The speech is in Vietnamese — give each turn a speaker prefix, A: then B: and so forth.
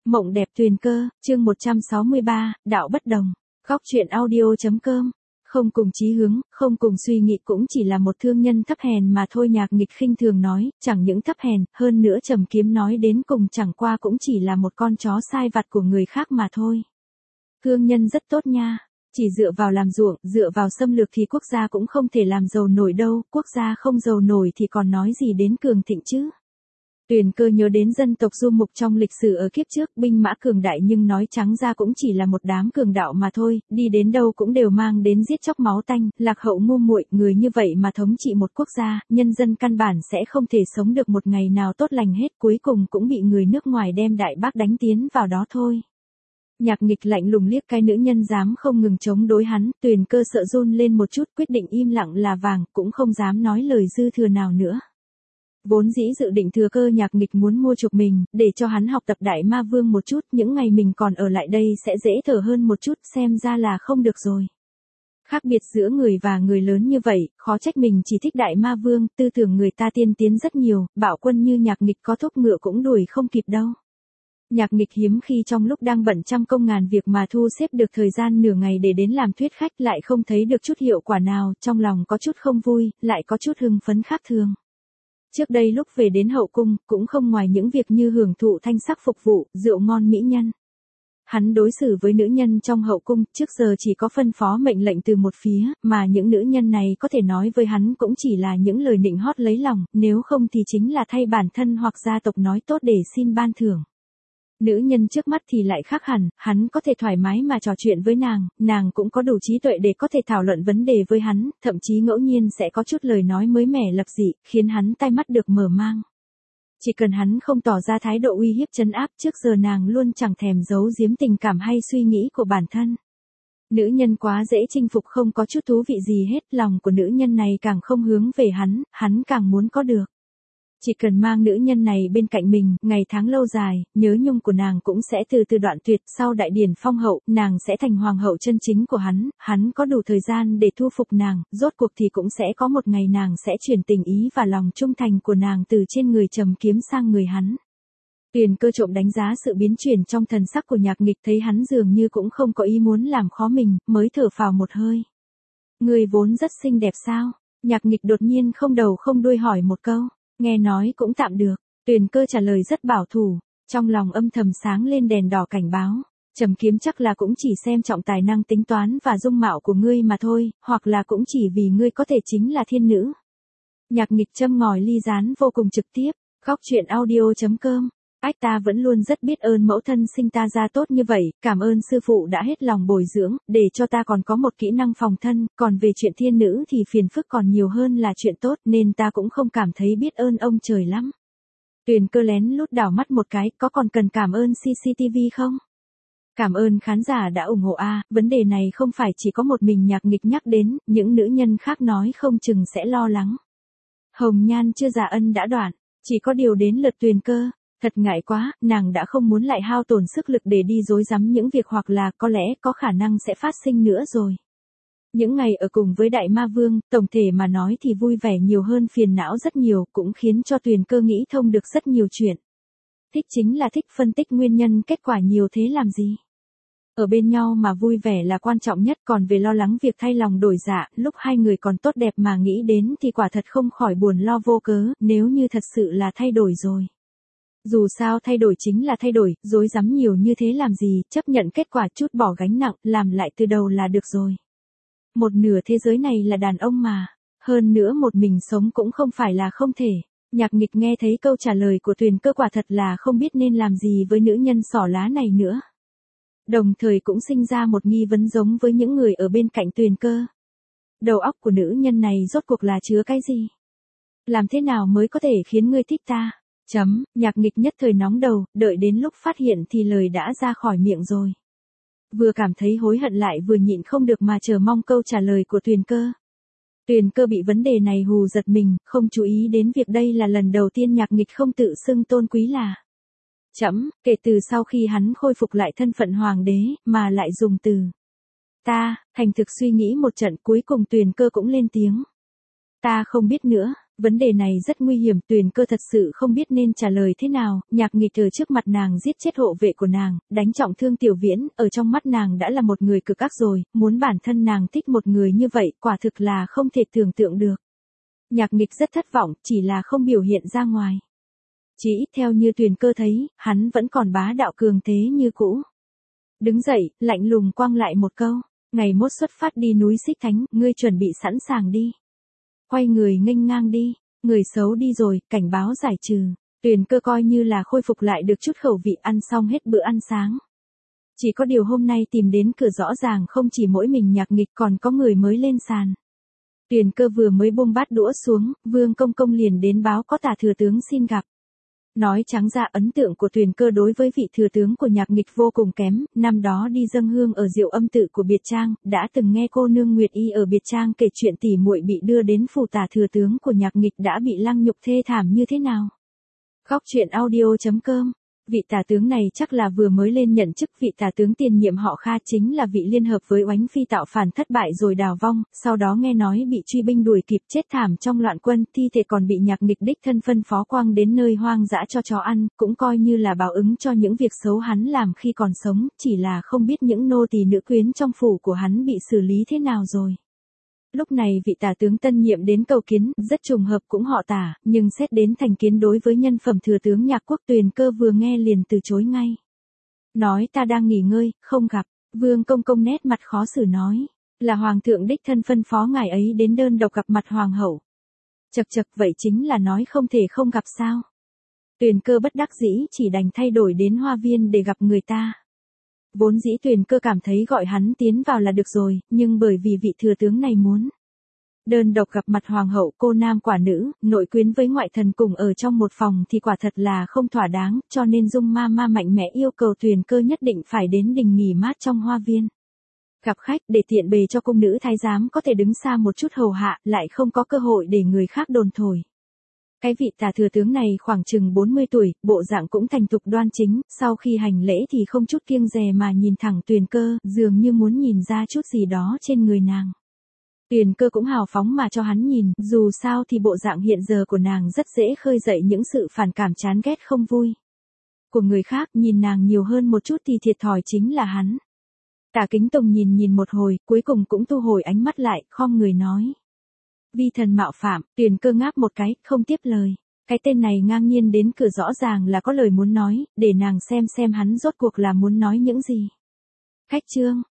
A: Mộng đẹp Tuyền Cơ, chương 163, đạo bất đồng. Góc truyện audio.com. Không cùng chí hướng, không cùng suy nghĩ cũng chỉ là một thương nhân thấp hèn mà thôi. Nhạc Nghịch khinh thường nói, chẳng những thấp hèn, hơn nữa Trầm Kiếm nói đến cùng chẳng qua cũng chỉ là một con chó sai vặt của người khác mà thôi. Thương nhân rất tốt nha, chỉ dựa vào làm ruộng, dựa vào xâm lược thì quốc gia cũng không thể làm giàu nổi đâu, quốc gia không giàu nổi thì còn nói gì đến cường thịnh chứ. Tuyền Cơ nhớ đến dân tộc Du Mục trong lịch sử ở kiếp trước, binh mã cường đại nhưng nói trắng ra cũng chỉ là một đám cường đạo mà thôi, đi đến đâu cũng đều mang đến giết chóc máu tanh, lạc hậu ngu muội, người như vậy mà thống trị một quốc gia, nhân dân căn bản sẽ không thể sống được một ngày nào tốt lành hết, cuối cùng cũng bị người nước ngoài đem đại bác đánh tiến vào đó thôi. Nhạc Nghịch lạnh lùng liếc cái nữ nhân dám không ngừng chống đối hắn, Tuyền Cơ sợ run lên một chút, quyết định im lặng là vàng, cũng không dám nói lời dư thừa nào nữa. Vốn dĩ dự định thừa cơ Nhạc Nghịch muốn mua chuộc mình, để cho hắn học tập Đại Ma Vương một chút, những ngày mình còn ở lại đây sẽ dễ thở hơn một chút, xem ra là không được rồi. Khác biệt giữa người và người lớn như vậy, khó trách mình chỉ thích Đại Ma Vương, tư tưởng người ta tiên tiến rất nhiều, bạo quân như Nhạc Nghịch có thúc ngựa cũng đuổi không kịp đâu. Nhạc Nghịch hiếm khi trong lúc đang bận trăm công ngàn việc mà thu xếp được thời gian nửa ngày để đến làm thuyết khách, lại không thấy được chút hiệu quả nào, trong lòng có chút không vui, lại có chút hưng phấn khác thường. Trước đây lúc về đến hậu cung, cũng không ngoài những việc như hưởng thụ thanh sắc phục vụ, rượu ngon mỹ nhân. Hắn đối xử với nữ nhân trong hậu cung, trước giờ chỉ có phân phó mệnh lệnh từ một phía, mà những nữ nhân này có thể nói với hắn cũng chỉ là những lời nịnh hót lấy lòng, nếu không thì chính là thay bản thân hoặc gia tộc nói tốt để xin ban thưởng. Nữ nhân trước mắt thì lại khác hẳn, hắn có thể thoải mái mà trò chuyện với nàng cũng có đủ trí tuệ để có thể thảo luận vấn đề với hắn, thậm chí ngẫu nhiên sẽ có chút lời nói mới mẻ lập dị, khiến hắn tai mắt được mở mang. Chỉ cần hắn không tỏ ra thái độ uy hiếp trấn áp, trước giờ nàng luôn chẳng thèm giấu giếm tình cảm hay suy nghĩ của bản thân. Nữ nhân quá dễ chinh phục, không có chút thú vị gì hết, lòng của nữ nhân này càng không hướng về hắn càng muốn có được. Chỉ cần mang nữ nhân này bên cạnh mình, ngày tháng lâu dài, nhớ nhung của nàng cũng sẽ từ từ đoạn tuyệt, sau đại điển phong hậu, nàng sẽ thành hoàng hậu chân chính của hắn có đủ thời gian để thu phục nàng, rốt cuộc thì cũng sẽ có một ngày nàng sẽ chuyển tình ý và lòng trung thành của nàng từ trên người Trầm Kiếm sang người hắn. Tuyền Cơ trộm đánh giá sự biến chuyển trong thần sắc của Nhạc Nghịch, thấy hắn dường như cũng không có ý muốn làm khó mình, mới thở phào một hơi. Người vốn rất xinh đẹp sao? Nhạc Nghịch đột nhiên không đầu không đuôi hỏi một câu. Nghe nói cũng tạm được, Tuyền Cơ trả lời rất bảo thủ, trong lòng âm thầm sáng lên đèn đỏ cảnh báo, Trầm Kiếm chắc là cũng chỉ xem trọng tài năng tính toán và dung mạo của ngươi mà thôi, hoặc là cũng chỉ vì ngươi có thể chính là thiên nữ. Nhạc Nghịch châm ngòi ly rán vô cùng trực tiếp, góc truyện audio.com. Ta vẫn luôn rất biết ơn mẫu thân sinh ta ra tốt như vậy, cảm ơn sư phụ đã hết lòng bồi dưỡng, để cho ta còn có một kỹ năng phòng thân, còn về chuyện thiên nữ thì phiền phức còn nhiều hơn là chuyện tốt, nên ta cũng không cảm thấy biết ơn ông trời lắm. Tuyền Cơ lén lút đảo mắt một cái, có còn cần cảm ơn CCTV không? Cảm ơn khán giả đã ủng hộ vấn đề này không phải chỉ có một mình Nhạc Nghịch nhắc đến, những nữ nhân khác nói không chừng sẽ lo lắng. Hồng nhan chưa già ân đã đoạn, chỉ có điều đến lượt Tuyền Cơ. Thật ngại quá, nàng đã không muốn lại hao tổn sức lực để đi rối rắm những việc hoặc là có lẽ có khả năng sẽ phát sinh nữa rồi. Những ngày ở cùng với Đại Ma Vương, tổng thể mà nói thì vui vẻ nhiều hơn phiền não rất nhiều, cũng khiến cho Tuyền Cơ nghĩ thông được rất nhiều chuyện. Thích chính là thích, phân tích nguyên nhân kết quả nhiều thế làm gì. Ở bên nhau mà vui vẻ là quan trọng nhất, còn về lo lắng việc thay lòng đổi dạ, lúc hai người còn tốt đẹp mà nghĩ đến thì quả thật không khỏi buồn lo vô cớ, nếu như thật sự là thay đổi rồi. Dù sao thay đổi chính là thay đổi, rối rắm nhiều như thế làm gì, chấp nhận kết quả, chút bỏ gánh nặng, làm lại từ đầu là được rồi. Một nửa thế giới này là đàn ông mà, hơn nữa một mình sống cũng không phải là không thể. Nhạc Nghịch nghe thấy câu trả lời của Tuyền Cơ quả thật là không biết nên làm gì với nữ nhân xỏ lá này nữa. Đồng thời cũng sinh ra một nghi vấn giống với những người ở bên cạnh Tuyền Cơ. Đầu óc của nữ nhân này rốt cuộc là chứa cái gì? Làm thế nào mới có thể khiến ngươi thích ta? Nhạc Nghịch nhất thời nóng đầu, đợi đến lúc phát hiện thì lời đã ra khỏi miệng rồi. Vừa cảm thấy hối hận lại vừa nhịn không được mà chờ mong câu trả lời của Tuyền Cơ. Tuyền Cơ bị vấn đề này hù giật mình, không chú ý đến việc đây là lần đầu tiên Nhạc Nghịch không tự xưng tôn quý là. Kể từ sau khi hắn khôi phục lại thân phận hoàng đế, mà lại dùng từ ta, thành thực suy nghĩ một trận cuối cùng Tuyền Cơ cũng lên tiếng. Ta không biết nữa, Vấn đề này rất nguy hiểm, Tuyền Cơ thật sự không biết nên trả lời thế nào, Nhạc Nghịch ở trước mặt nàng giết chết hộ vệ của nàng, đánh trọng thương Tiểu Viễn, ở trong mắt nàng đã là một người cực ác rồi, muốn bản thân nàng thích một người như vậy, quả thực là không thể tưởng tượng được. Nhạc Nghịch rất thất vọng, chỉ là không biểu hiện ra ngoài. Chỉ ít theo như Tuyền Cơ thấy, hắn vẫn còn bá đạo cường thế như cũ. Đứng dậy, lạnh lùng quăng lại một câu, ngày mốt xuất phát đi núi Xích Thánh, ngươi chuẩn bị sẵn sàng đi. Quay người nghênh ngang đi, người xấu đi rồi, cảnh báo giải trừ. Tuyền Cơ coi như là khôi phục lại được chút khẩu vị, ăn xong hết bữa ăn sáng. Chỉ có điều hôm nay tìm đến cửa rõ ràng không chỉ mỗi mình Nhạc Nghịch, còn có người mới lên sàn. Tuyền Cơ vừa mới buông bát đũa xuống, Vương Công Công liền đến báo có Tả thừa tướng xin gặp. Nói trắng ra ấn tượng của Tuyền Cơ đối với vị thừa tướng của Nhạc Nghịch vô cùng kém, năm đó đi dâng hương ở Diệu Âm tự của Biệt Trang, đã từng nghe cô nương Nguyệt Y ở Biệt Trang kể chuyện tỉ muội bị đưa đến phủ Tả thừa tướng của Nhạc Nghịch đã bị lăng nhục thê thảm như thế nào. Khóc chuyện audio.com. Vị tả tướng này chắc là vừa mới lên nhận chức, vị tả tướng tiền nhiệm họ Kha chính là vị liên hợp với Oánh Phi tạo phản thất bại rồi đào vong, sau đó nghe nói bị truy binh đuổi kịp chết thảm trong loạn quân, thi thể còn bị Nhạc Nghịch đích thân phân phó quăng đến nơi hoang dã cho chó ăn, cũng coi như là báo ứng cho những việc xấu hắn làm khi còn sống, chỉ là không biết những nô tỳ nữ quyến trong phủ của hắn bị xử lý thế nào rồi. Lúc này vị tả tướng tân nhiệm đến cầu kiến, rất trùng hợp cũng họ Tả, nhưng xét đến thành kiến đối với nhân phẩm thừa tướng Nhạc Quốc, Tuyền Cơ vừa nghe liền từ chối ngay. Nói ta đang nghỉ ngơi, không gặp. Vương Công Công nét mặt khó xử nói, là hoàng thượng đích thân phân phó ngài ấy đến đơn độc gặp mặt hoàng hậu. Chậc chậc, vậy chính là nói không thể không gặp sao? Tuyền Cơ bất đắc dĩ chỉ đành thay đổi đến hoa viên để gặp người ta. Vốn dĩ Tuyền Cơ cảm thấy gọi hắn tiến vào là được rồi, nhưng bởi vì vị thừa tướng này muốn đơn độc gặp mặt hoàng hậu, cô nam quả nữ, nội quyến với ngoại thần cùng ở trong một phòng thì quả thật là không thỏa đáng, cho nên Dung ma ma mạnh mẽ yêu cầu Tuyền Cơ nhất định phải đến đình nghỉ mát trong hoa viên. Gặp khách để tiện bề cho cung nữ thái giám có thể đứng xa một chút hầu hạ, lại không có cơ hội để người khác đồn thổi. Cái vị tả thừa tướng này khoảng chừng 40 tuổi, bộ dạng cũng thành thục đoan chính, sau khi hành lễ thì không chút kiêng dè mà nhìn thẳng Tuyền Cơ, dường như muốn nhìn ra chút gì đó trên người nàng. Tuyền Cơ cũng hào phóng mà cho hắn nhìn, dù sao thì bộ dạng hiện giờ của nàng rất dễ khơi dậy những sự phản cảm chán ghét không vui của người khác, nhìn nàng nhiều hơn một chút thì thiệt thòi chính là hắn. Tả Kính Tùng nhìn một hồi, cuối cùng cũng thu hồi ánh mắt lại, khom người nói. Vi thần mạo phạm, Tuyền Cơ ngáp một cái, không tiếp lời. Cái tên này ngang nhiên đến cửa rõ ràng là có lời muốn nói, để nàng xem hắn rốt cuộc là muốn nói những gì. Khách trương,